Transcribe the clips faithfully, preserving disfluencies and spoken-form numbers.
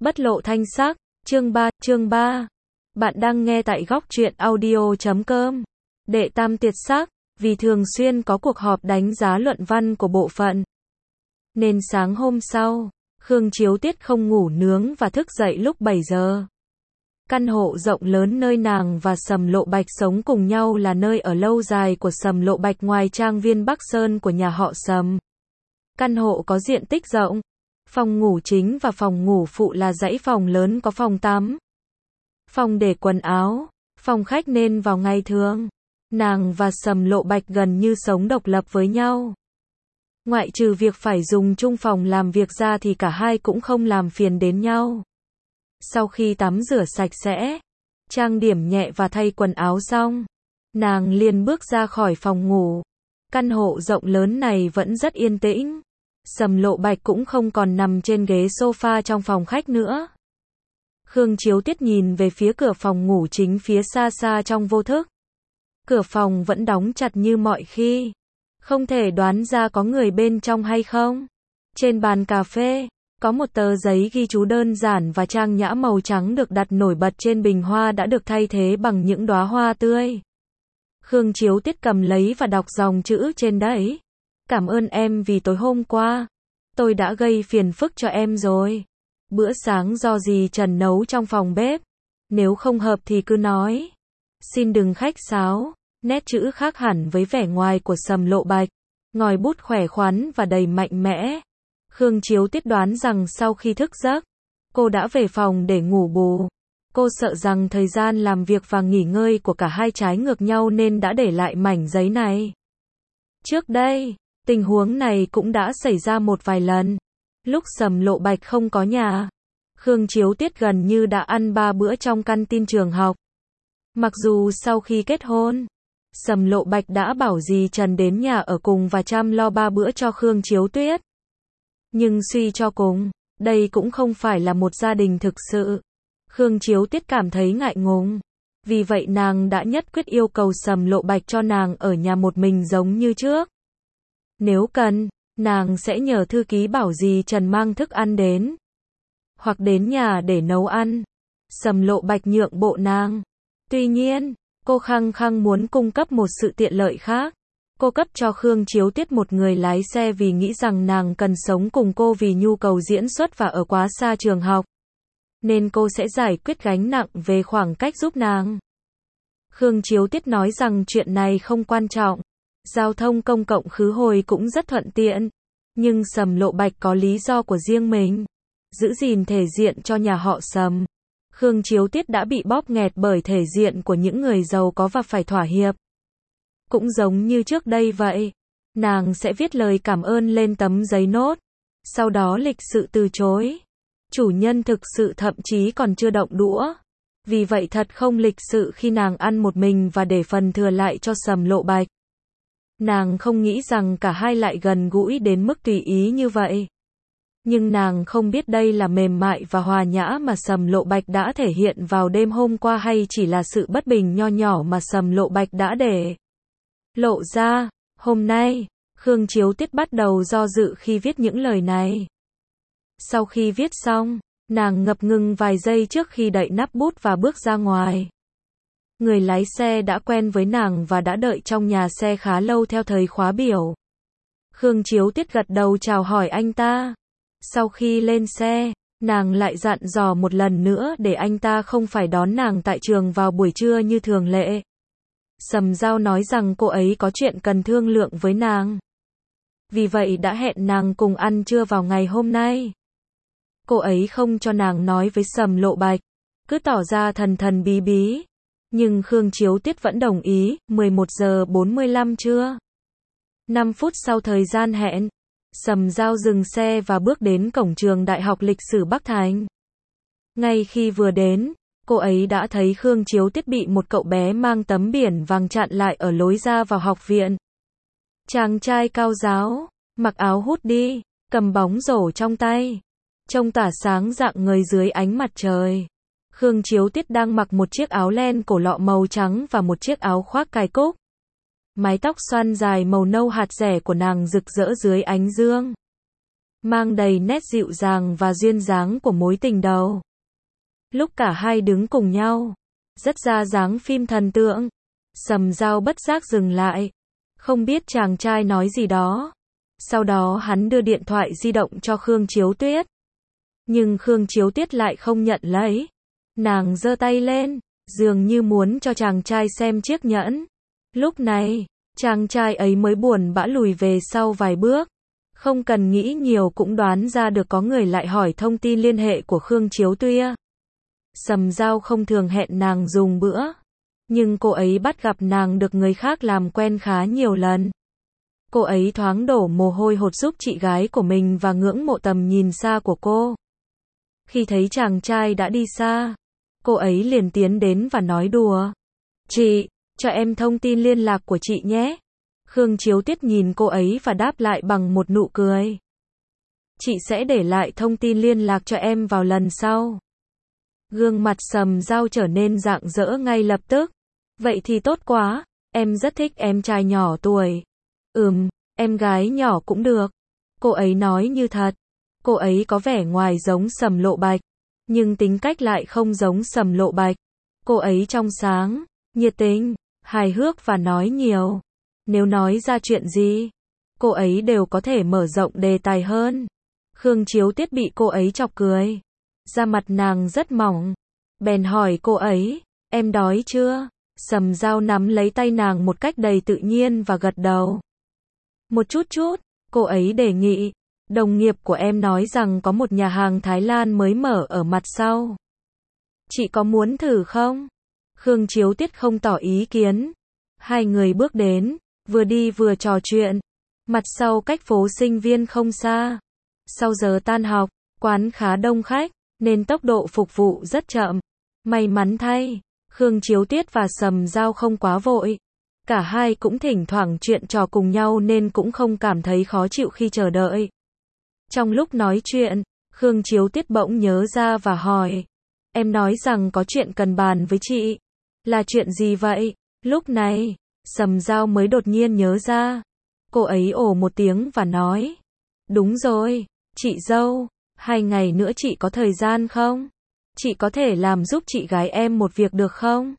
Bất lộ thanh sắc, chương ba, chương ba. Bạn đang nghe tại góc truyện audio chấm com. Đệ tam tiệt sắc, vì thường xuyên có cuộc họp đánh giá luận văn của bộ phận. Nên sáng hôm sau, Khương Chiếu Tiết không ngủ nướng và thức dậy lúc bảy giờ. Căn hộ rộng lớn nơi nàng và Sầm Lộ Bạch sống cùng nhau là nơi ở lâu dài của Sầm Lộ Bạch ngoài trang viên Bắc Sơn của nhà họ Sầm. Căn hộ có diện tích rộng. Phòng ngủ chính và phòng ngủ phụ là dãy phòng lớn có phòng tắm, phòng để quần áo, phòng khách nên vào ngày thường. Nàng và Sầm Lộ Bạch gần như sống độc lập với nhau. Ngoại trừ việc phải dùng chung phòng làm việc ra thì cả hai cũng không làm phiền đến nhau. Sau khi tắm rửa sạch sẽ, trang điểm nhẹ và thay quần áo xong, nàng liền bước ra khỏi phòng ngủ. Căn hộ rộng lớn này vẫn rất yên tĩnh. Sầm Lộ Bạch cũng không còn nằm trên ghế sofa trong phòng khách nữa. Khương Chiếu Tiết nhìn về phía cửa phòng ngủ chính phía xa xa trong vô thức. Cửa phòng vẫn đóng chặt như mọi khi. Không thể đoán ra có người bên trong hay không. Trên bàn cà phê, có một tờ giấy ghi chú đơn giản và trang nhã màu trắng được đặt nổi bật trên bình hoa đã được thay thế bằng những đóa hoa tươi. Khương Chiếu Tiết cầm lấy và đọc dòng chữ trên đấy. Cảm ơn em vì tối hôm qua, tôi đã gây phiền phức cho em rồi. Bữa sáng do dì Trần nấu trong phòng bếp. Nếu không hợp thì cứ nói. Xin đừng khách sáo. Nét chữ khác hẳn với vẻ ngoài của Sầm Lộ Bạch. Ngòi bút khỏe khoắn và đầy mạnh mẽ. Khương Chiếu Tiết đoán rằng sau khi thức giấc, cô đã về phòng để ngủ bù. Cô sợ rằng thời gian làm việc và nghỉ ngơi của cả hai trái ngược nhau nên đã để lại mảnh giấy này. Trước đây, tình huống này cũng đã xảy ra một vài lần. Lúc Sầm Lộ Bạch không có nhà, Khương Chiếu Tiết gần như đã ăn ba bữa trong căn tin trường học. Mặc dù sau khi kết hôn, Sầm Lộ Bạch đã bảo dì Trần đến nhà ở cùng và chăm lo ba bữa cho Khương Chiếu Tiết. Nhưng suy cho cùng, đây cũng không phải là một gia đình thực sự. Khương Chiếu Tiết cảm thấy ngại ngùng. Vì vậy nàng đã nhất quyết yêu cầu Sầm Lộ Bạch cho nàng ở nhà một mình giống như trước. Nếu cần, nàng sẽ nhờ thư ký bảo dì Trần mang thức ăn đến. Hoặc đến nhà để nấu ăn. Sầm Lộ Bạch nhượng bộ nàng. Tuy nhiên, cô khăng khăng muốn cung cấp một sự tiện lợi khác. Cô cấp cho Khương Chiếu Tiết một người lái xe vì nghĩ rằng nàng cần sống cùng cô vì nhu cầu diễn xuất và ở quá xa trường học. Nên cô sẽ giải quyết gánh nặng về khoảng cách giúp nàng. Khương Chiếu Tiết nói rằng chuyện này không quan trọng. Giao thông công cộng khứ hồi cũng rất thuận tiện. Nhưng Sầm Lộ Bạch có lý do của riêng mình. Giữ gìn thể diện cho nhà họ Sầm. Khương Chiếu Tiết đã bị bóp nghẹt bởi thể diện của những người giàu có và phải thỏa hiệp. Cũng giống như trước đây vậy. Nàng sẽ viết lời cảm ơn lên tấm giấy nốt. Sau đó lịch sự từ chối. Chủ nhân thực sự thậm chí còn chưa động đũa. Vì vậy thật không lịch sự khi nàng ăn một mình và để phần thừa lại cho Sầm Lộ Bạch. Nàng không nghĩ rằng cả hai lại gần gũi đến mức tùy ý như vậy. Nhưng nàng không biết đây là mềm mại và hòa nhã mà Sầm Lộ Bạch đã thể hiện vào đêm hôm qua hay chỉ là sự bất bình nho nhỏ mà Sầm Lộ Bạch đã để lộ ra. Hôm nay, Khương Chiếu Tiết bắt đầu do dự khi viết những lời này. Sau khi viết xong, nàng ngập ngừng vài giây trước khi đậy nắp bút và bước ra ngoài. Người lái xe đã quen với nàng và đã đợi trong nhà xe khá lâu theo thời khóa biểu. Khương Chiếu Tiết gật đầu chào hỏi anh ta. Sau khi lên xe, nàng lại dặn dò một lần nữa để anh ta không phải đón nàng tại trường vào buổi trưa như thường lệ. Sầm Giao nói rằng cô ấy có chuyện cần thương lượng với nàng. Vì vậy đã hẹn nàng cùng ăn trưa vào ngày hôm nay. Cô ấy không cho nàng nói với Sầm Lộ Bạch, cứ tỏ ra thần thần bí bí. Nhưng Khương Chiếu Tiết vẫn đồng ý. Mười một giờ bốn mươi lăm trưa. năm phút sau thời gian hẹn, Sầm Giao dừng xe và bước đến cổng trường Đại học Lịch sử Bắc Thành. Ngay khi vừa đến, cô ấy đã thấy Khương Chiếu Tiết bị một cậu bé mang tấm biển vàng chặn lại ở lối ra vào học viện. Chàng trai cao ráo, mặc áo hoodie, cầm bóng rổ trong tay, trông tỏa sáng rạng ngời dưới ánh mặt trời. Khương Chiếu Tiết đang mặc một chiếc áo len cổ lọ màu trắng và một chiếc áo khoác cài cúc. Mái tóc xoăn dài màu nâu hạt rẻ của nàng rực rỡ dưới ánh dương. mang đầy nét dịu dàng và duyên dáng của mối tình đầu. Lúc cả hai đứng cùng nhau, rất ra dáng phim thần tượng, Sầm Dao bất giác dừng lại, không biết chàng trai nói gì đó. Sau đó hắn đưa điện thoại di động cho Khương Chiếu Tuyết. Nhưng Khương Chiếu Tuyết lại không nhận lấy. Nàng giơ tay lên, dường như muốn cho chàng trai xem chiếc nhẫn. Lúc này, chàng trai ấy mới buồn bã lùi về sau vài bước. Không cần nghĩ nhiều cũng đoán ra được có người lại hỏi thông tin liên hệ của Khương Chiếu Tuyết. Sầm Dao không thường hẹn nàng dùng bữa, nhưng cô ấy bắt gặp nàng được người khác làm quen khá nhiều lần. Cô ấy thoáng đổ mồ hôi hột giúp chị gái của mình và ngưỡng mộ tầm nhìn xa của cô. Khi thấy chàng trai đã đi xa, cô ấy liền tiến đến và nói đùa. Chị, cho em thông tin liên lạc của chị nhé. Khương Chiếu Tuyết nhìn cô ấy và đáp lại bằng một nụ cười. Chị sẽ để lại thông tin liên lạc cho em vào lần sau. Gương mặt Sầm Dao trở nên rạng rỡ ngay lập tức. Vậy thì tốt quá, em rất thích em trai nhỏ tuổi. Ừm, em gái nhỏ cũng được. Cô ấy nói như thật. Cô ấy có vẻ ngoài giống Sầm Lộ Bạch, nhưng tính cách lại không giống Sầm Lộ Bạch. Cô ấy trong sáng, nhiệt tình, hài hước và nói nhiều. Nếu nói ra chuyện gì, cô ấy đều có thể mở rộng đề tài hơn. Khương Chiếu Tuyết bị cô ấy chọc cười. Da mặt nàng rất mỏng. Bèn hỏi cô ấy, em đói chưa? Sầm Dao nắm lấy tay nàng một cách đầy tự nhiên và gật đầu. Một chút chút, cô ấy đề nghị. Đồng nghiệp của em nói rằng có một nhà hàng Thái Lan mới mở ở mặt sau. Chị có muốn thử không? Khương Chiếu Tuyết không tỏ ý kiến. Hai người bước đến, vừa đi vừa trò chuyện. Mặt sau cách phố Sinh Viên không xa. Sau giờ tan học, quán khá đông khách, nên tốc độ phục vụ rất chậm. May mắn thay, Khương Chiếu Tuyết và Sầm Dao không quá vội. Cả hai cũng thỉnh thoảng chuyện trò cùng nhau nên cũng không cảm thấy khó chịu khi chờ đợi. Trong lúc nói chuyện, Khương Chiếu Tuyết bỗng nhớ ra và hỏi. Em nói rằng có chuyện cần bàn với chị. Là chuyện gì vậy? Lúc này, Sầm Dao mới đột nhiên nhớ ra. Cô ấy ồ một tiếng và nói. Đúng rồi, chị dâu, hai ngày nữa chị có thời gian không? Chị có thể làm giúp chị gái em một việc được không?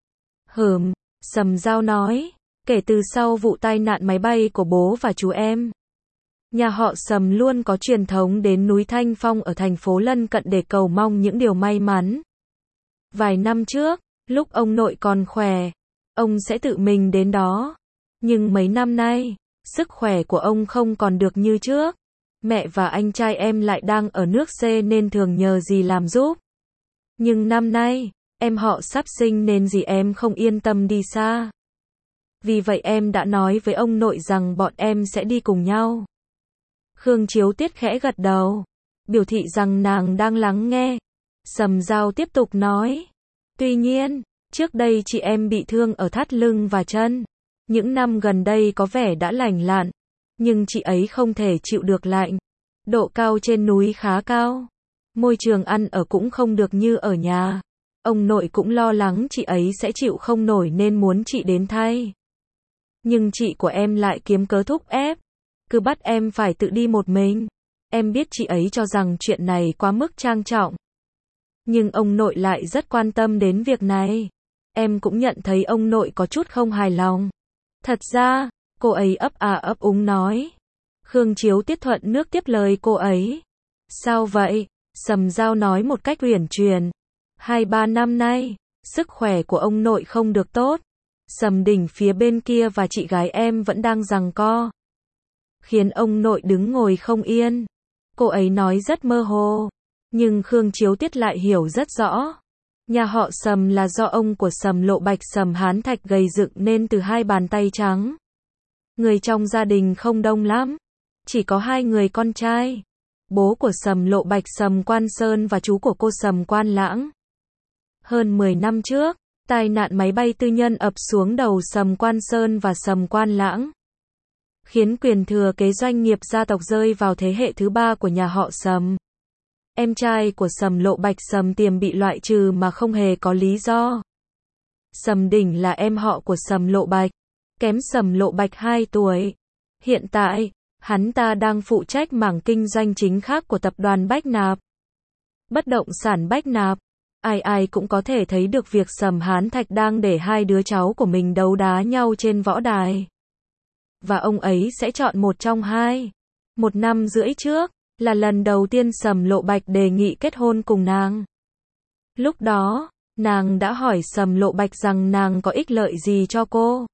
Hừm, Sầm Dao nói. Kể từ sau vụ tai nạn máy bay của bố và chú em, nhà họ Sầm luôn có truyền thống đến núi Thanh Phong ở thành phố lân cận để cầu mong những điều may mắn. Vài năm trước, lúc ông nội còn khỏe, ông sẽ tự mình đến đó. Nhưng mấy năm nay, sức khỏe của ông không còn được như trước. Mẹ và anh trai em lại đang ở nước C nên thường nhờ dì làm giúp. Nhưng năm nay, em họ sắp sinh nên dì em không yên tâm đi xa. Vì vậy em đã nói với ông nội rằng bọn em sẽ đi cùng nhau. Khương Chiếu Tuyết khẽ gật đầu, biểu thị rằng nàng đang lắng nghe. Sầm Dao tiếp tục nói. Tuy nhiên, trước đây chị em bị thương ở thắt lưng và chân. Những năm gần đây có vẻ đã lành lặn. Nhưng chị ấy không thể chịu được lạnh. Độ cao trên núi khá cao. Môi trường ăn ở cũng không được như ở nhà. Ông nội cũng lo lắng chị ấy sẽ chịu không nổi nên muốn chị đến thay. Nhưng chị của em lại kiếm cớ thúc ép. Cứ bắt em phải tự đi một mình. Em biết chị ấy cho rằng chuyện này quá mức trang trọng. Nhưng ông nội lại rất quan tâm đến việc này. Em cũng nhận thấy ông nội có chút không hài lòng. Thật ra, cô ấy ấp à ấp úng nói. Khương Chiếu Tuyết thuận nước tiếp lời cô ấy. Sao vậy? Sầm Dao nói một cách uyển chuyển. Hai ba năm nay, sức khỏe của ông nội không được tốt. Sầm Đỉnh phía bên kia và chị gái em vẫn đang giằng co. Khiến ông nội đứng ngồi không yên. Cô ấy nói rất mơ hồ. Nhưng Khương Chiếu Tuyết lại hiểu rất rõ. Nhà họ Sầm là do ông của Sầm Lộ Bạch Sầm Hán Thạch gầy dựng nên từ hai bàn tay trắng. Người trong gia đình không đông lắm. Chỉ có hai người con trai. Bố của Sầm Lộ Bạch Sầm Quan Sơn và chú của cô Sầm Quan Lãng. Hơn mười năm trước, tai nạn máy bay tư nhân ập xuống đầu Sầm Quan Sơn và Sầm Quan Lãng. Khiến quyền thừa kế doanh nghiệp gia tộc rơi vào thế hệ thứ ba của nhà họ Sầm. Em trai của Sầm Lộ Bạch Sầm Tiềm bị loại trừ mà không hề có lý do. Sầm Đỉnh là em họ của Sầm Lộ Bạch, kém Sầm Lộ Bạch hai tuổi. Hiện tại, Hắn ta đang phụ trách mảng kinh doanh chính khác của tập đoàn Bách Nạp. Bất động sản Bách Nạp. Ai ai cũng có thể thấy được việc Sầm Hán Thạch đang để hai đứa cháu của mình đấu đá nhau trên võ đài. Và ông ấy sẽ chọn một trong hai. Một năm rưỡi trước, là lần đầu tiên Sầm Lộ Bạch đề nghị kết hôn cùng nàng. Lúc đó, nàng đã hỏi Sầm Lộ Bạch rằng nàng có ích lợi gì cho cô.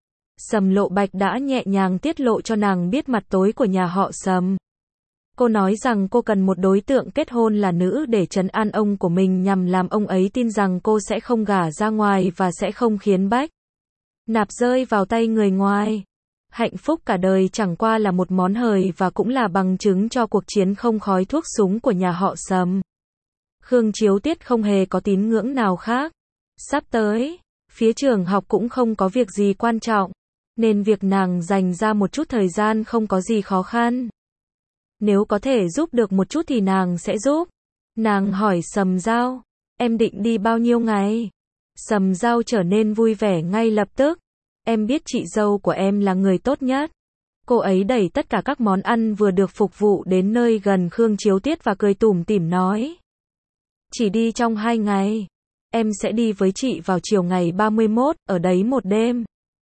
Sầm Lộ Bạch đã nhẹ nhàng tiết lộ cho nàng biết mặt tối của nhà họ Sầm. Cô nói rằng cô cần một đối tượng kết hôn là nữ để trấn an ông của mình nhằm làm ông ấy tin rằng cô sẽ không gả ra ngoài và sẽ không khiến Bách Nạp rơi vào tay người ngoài. Hạnh phúc cả đời chẳng qua là một món hời và cũng là bằng chứng cho cuộc chiến không khói thuốc súng của nhà họ Sầm. Khương Chiếu Tiết không hề có tín ngưỡng nào khác. Sắp tới, phía trường học cũng không có việc gì quan trọng, nên việc nàng dành ra một chút thời gian không có gì khó khăn. Nếu có thể giúp được một chút thì nàng sẽ giúp. Nàng hỏi Sầm Giao, em định đi bao nhiêu ngày? Sầm Giao trở nên vui vẻ ngay lập tức. Em biết chị dâu của em là người tốt nhất. Cô ấy đẩy tất cả các món ăn vừa được phục vụ đến nơi gần Khương Chiếu Tiết và cười tủm tỉm nói. Chỉ đi trong hai ngày. Em sẽ đi với chị vào chiều ngày ba mươi mốt, ở đấy một đêm.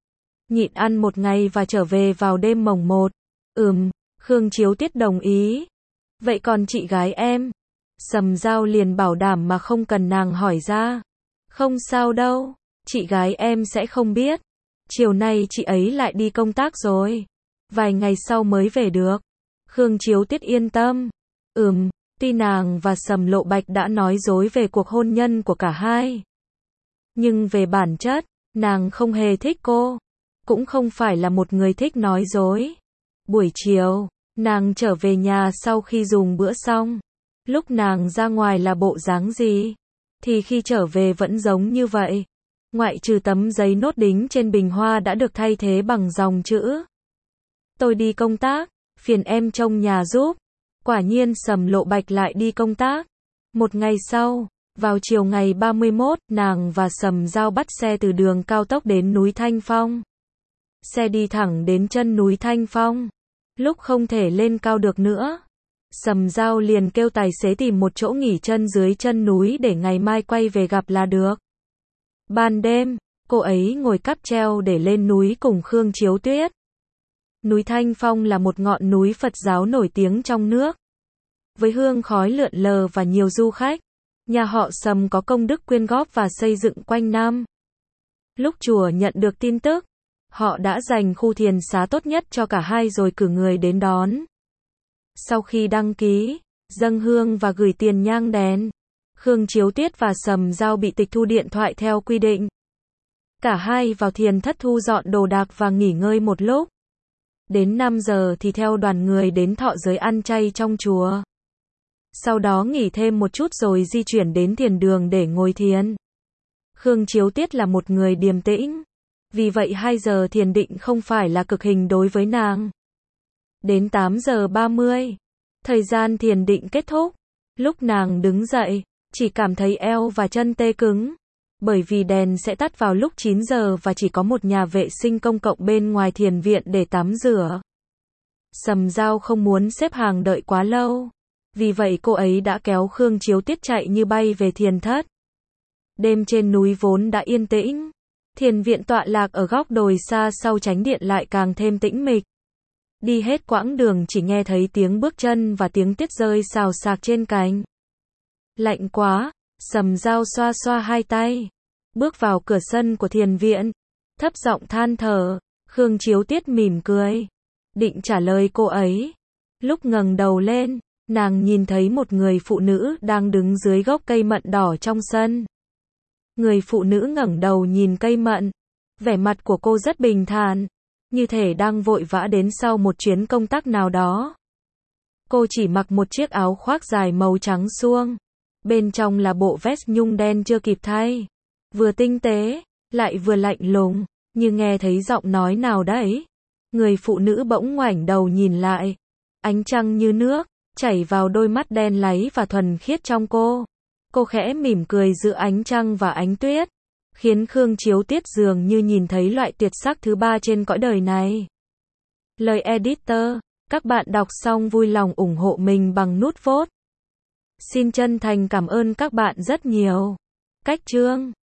Nhịn ăn một ngày và trở về vào đêm mồng một. Ừm, Khương Chiếu Tiết đồng ý. Vậy còn chị gái em? Sầm Giao liền bảo đảm mà không cần nàng hỏi ra. Không sao đâu, chị gái em sẽ không biết. Chiều nay chị ấy lại đi công tác rồi. Vài ngày sau mới về được. Khương Chiếu Tiết yên tâm. Ừm, tuy nàng và Sầm Lộ Bạch đã nói dối về cuộc hôn nhân của cả hai. Nhưng về bản chất, nàng không hề thích cô. Cũng không phải là một người thích nói dối. Buổi chiều, nàng trở về nhà sau khi dùng bữa xong. Lúc nàng ra ngoài là bộ dáng gì? Thì khi trở về vẫn giống như vậy. Ngoại trừ tấm giấy nốt đính trên bình hoa đã được thay thế bằng dòng chữ. Tôi đi công tác, phiền em trông nhà giúp. Quả nhiên Sầm Lộ Bạch lại đi công tác. Một ngày sau, vào chiều ngày ba mươi mốt, nàng và Sầm Giao bắt xe từ đường cao tốc đến núi Thanh Phong. Xe đi thẳng đến chân núi Thanh Phong. Lúc không thể lên cao được nữa, Sầm Giao liền kêu tài xế tìm một chỗ nghỉ chân dưới chân núi để ngày mai quay về gặp là được. Ban đêm, cô ấy ngồi cáp treo để lên núi cùng Khương Chiếu Tuyết. Núi Thanh Phong là một ngọn núi Phật giáo nổi tiếng trong nước. Với hương khói lượn lờ và nhiều du khách, nhà họ Sầm có công đức quyên góp và xây dựng quanh năm. Lúc chùa nhận được tin tức, họ đã dành khu thiền xá tốt nhất cho cả hai rồi cử người đến đón. Sau khi đăng ký, dâng hương và gửi tiền nhang đèn, Khương Chiếu Tiết và Sầm Giao bị tịch thu điện thoại theo quy định. Cả hai vào thiền thất thu dọn đồ đạc và nghỉ ngơi một lúc. Đến năm giờ thì theo đoàn người đến thọ giới ăn chay trong chùa. Sau đó nghỉ thêm một chút rồi di chuyển đến thiền đường để ngồi thiền. Khương Chiếu Tiết là một người điềm tĩnh. Vì vậy hai giờ thiền định không phải là cực hình đối với nàng. Đến tám giờ ba mươi, thời gian thiền định kết thúc. Lúc nàng đứng dậy, chỉ cảm thấy eo và chân tê cứng. Bởi vì đèn sẽ tắt vào lúc chín giờ và chỉ có một nhà vệ sinh công cộng bên ngoài thiền viện để tắm rửa. Sầm Giao không muốn xếp hàng đợi quá lâu. Vì vậy cô ấy đã kéo Khương Chiếu Tiết chạy như bay về thiền thất. Đêm trên núi vốn đã yên tĩnh. Thiền viện tọa lạc ở góc đồi xa sau chánh điện lại càng thêm tĩnh mịch. Đi hết quãng đường chỉ nghe thấy tiếng bước chân và tiếng tuyết rơi xào xạc trên cành. Lạnh quá, Sầm Giao xoa xoa hai tay. Bước vào cửa sân của thiền viện. Thấp giọng than thở. Khương Chiếu Tiết mỉm cười. Định trả lời cô ấy. Lúc ngẩng đầu lên, nàng nhìn thấy một người phụ nữ đang đứng dưới gốc cây mận đỏ trong sân. Người phụ nữ ngẩng đầu nhìn cây mận. Vẻ mặt của cô rất bình thản, như thể đang vội vã đến sau một chuyến công tác nào đó. Cô chỉ mặc một chiếc áo khoác dài màu trắng suông. Bên trong là bộ vest nhung đen chưa kịp thay. Vừa tinh tế, lại vừa lạnh lùng, như nghe thấy giọng nói nào đấy. Người phụ nữ bỗng ngoảnh đầu nhìn lại. Ánh trăng như nước, chảy vào đôi mắt đen láy và thuần khiết trong cô. Cô khẽ mỉm cười giữa ánh trăng và ánh tuyết, khiến Khương Chiếu Tiết dường như nhìn thấy loại tuyệt sắc thứ ba trên cõi đời này. Lời editor Các bạn đọc xong vui lòng ủng hộ mình bằng nút vote. Xin chân thành cảm ơn các bạn rất nhiều. Cách chương